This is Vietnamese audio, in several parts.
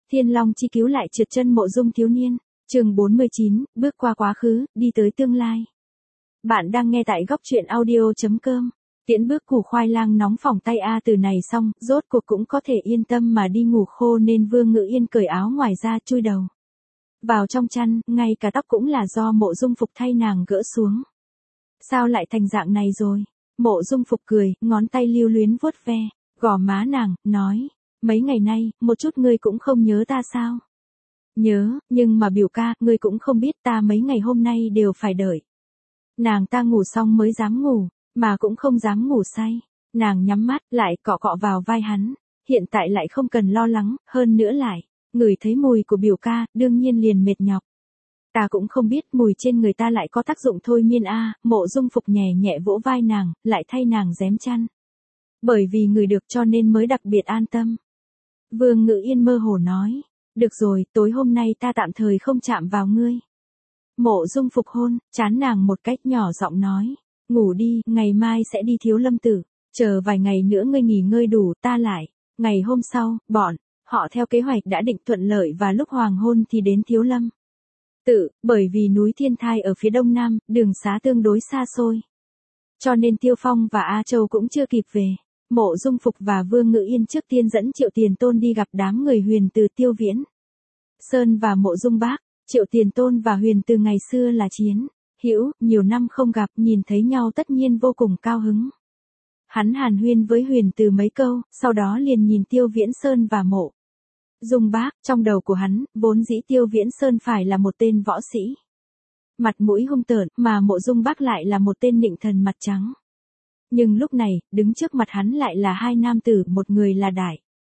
Thiên Long chi cứu lại trượt chân mộ dung thiếu niên. Chương 49, bước qua quá khứ, đi tới tương lai. Bạn đang nghe tại góc truyện audio.com. Tiễn bước củ khoai lang nóng phỏng tay A từ này xong, rốt cuộc cũng có thể yên tâm mà đi ngủ khô nên Vương Ngự Yên cởi áo ngoài ra chui đầu vào trong chăn, ngay cả tóc cũng là do Mộ Dung Phục thay nàng gỡ xuống. Sao lại thành dạng này rồi? Mộ Dung Phục cười, ngón tay lưu luyến vuốt ve gò má nàng, nói, mấy ngày nay, một chút ngươi cũng không nhớ ta sao? Nhớ, nhưng mà biểu ca, ngươi cũng không biết ta mấy ngày hôm nay đều phải đợi nàng ta ngủ xong mới dám ngủ, mà cũng không dám ngủ say. Nàng nhắm mắt, lại cọ cọ vào vai hắn, hiện tại lại không cần lo lắng, hơn nữa lại, ngửi thấy mùi của biểu ca, đương nhiên liền mệt nhọc. Ta cũng không biết mùi trên người ta lại có tác dụng thôi miên a. Mộ Dung Phục nhẹ nhẹ vỗ vai nàng, lại thay nàng rém chăn. Bởi vì ngửi được cho nên mới đặc biệt an tâm. Vương Ngự Yên mơ hồ nói, được rồi, tối hôm nay ta tạm thời không chạm vào ngươi. Mộ Dung Phục hôn, chán nàng một cách nhỏ giọng nói, ngủ đi, ngày mai sẽ đi Thiếu Lâm Tử, chờ vài ngày nữa ngươi nghỉ ngơi đủ, ta lại. Ngày hôm sau, bọn họ theo kế hoạch đã định thuận lợi và lúc hoàng hôn thì đến Thiếu Lâm Tự, bởi vì núi Thiên Thai ở phía đông nam, đường xá tương đối xa xôi. Cho nên Tiêu Phong và A Châu cũng chưa kịp về. Mộ Dung Phục và Vương Ngự Yên trước tiên dẫn Triệu Tiền Tôn đi gặp đám người Huyền Từ Tiêu Viễn Sơn và Mộ Dung Bác. Triệu Tiền Tôn và Huyền Từ ngày xưa là chiến hữu, nhiều năm không gặp, nhìn thấy nhau tất nhiên vô cùng cao hứng. Hắn hàn huyên với Huyền Từ mấy câu, sau đó liền nhìn Tiêu Viễn Sơn và Mộ Dung Bác. Trong đầu của hắn, vốn dĩ Tiêu Viễn Sơn phải là một tên võ sĩ mặt mũi hung tợn, mà Mộ Dung Bác lại là một tên nịnh thần mặt trắng. Nhưng lúc này, đứng trước mặt hắn lại là hai nam tử, một người là Đại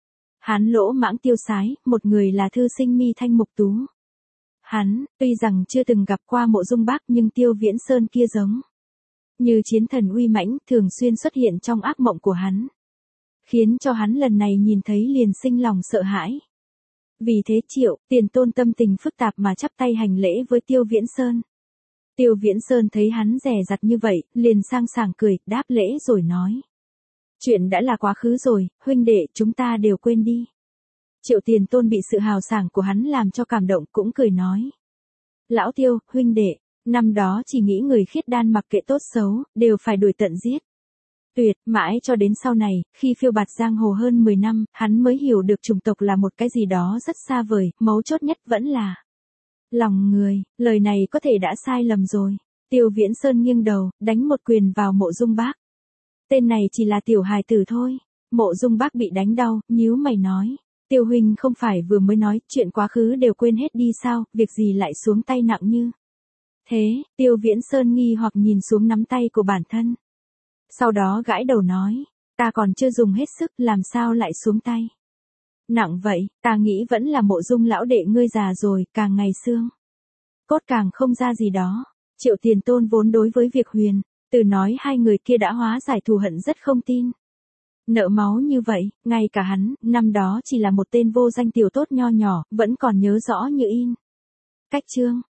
Hán lỗ mãng Tiêu Sái, một người là thư sinh mi thanh mục tú. Hắn, tuy rằng chưa từng gặp qua Mộ Dung Bác nhưng Tiêu Viễn Sơn kia giống như chiến thần uy mãnh, thường xuyên xuất hiện trong ác mộng của hắn, khiến cho hắn lần này nhìn thấy liền sinh lòng sợ hãi. Vì thế Triệu Tiền Tôn tâm tình phức tạp mà chắp tay hành lễ với Tiêu Viễn Sơn. Tiêu Viễn Sơn thấy hắn dè dặt như vậy, liền sang sảng cười, đáp lễ rồi nói, chuyện đã là quá khứ rồi, huynh đệ, chúng ta đều quên đi. Triệu Tiền Tôn bị sự hào sảng của hắn làm cho cảm động, cũng cười nói, lão Tiêu, huynh đệ, năm đó chỉ nghĩ người khiết đan mặc kệ tốt xấu, đều phải đuổi tận giết tuyệt, mãi cho đến sau này, khi phiêu bạt giang hồ hơn 10 năm, hắn mới hiểu được chủng tộc là một cái gì đó rất xa vời, mấu chốt nhất vẫn là lòng người. Lời này có thể đã sai lầm rồi. Tiêu Viễn Sơn nghiêng đầu, đánh một quyền vào Mộ Dung Bác. Tên này chỉ là tiểu hài tử thôi. Mộ Dung Bác bị đánh đau, nhíu mày nói, Tiêu huynh không phải vừa mới nói chuyện quá khứ đều quên hết đi sao, việc gì lại xuống tay nặng như thế? Tiêu Viễn Sơn nghi hoặc nhìn xuống nắm tay của bản thân. Sau đó gãi đầu nói, ta còn chưa dùng hết sức, làm sao lại xuống tay nặng vậy? Ta nghĩ vẫn là Mộ Dung lão đệ ngươi già rồi, càng ngày xương cốt càng không ra gì đó. Triệu Tiền Tôn vốn đối với việc Huyền Từ nói hai người kia đã hóa giải thù hận rất không tin nợ máu như vậy, ngay cả hắn, năm đó chỉ là một tên vô danh tiểu tốt nho nhỏ, vẫn còn nhớ rõ như in. Cách chương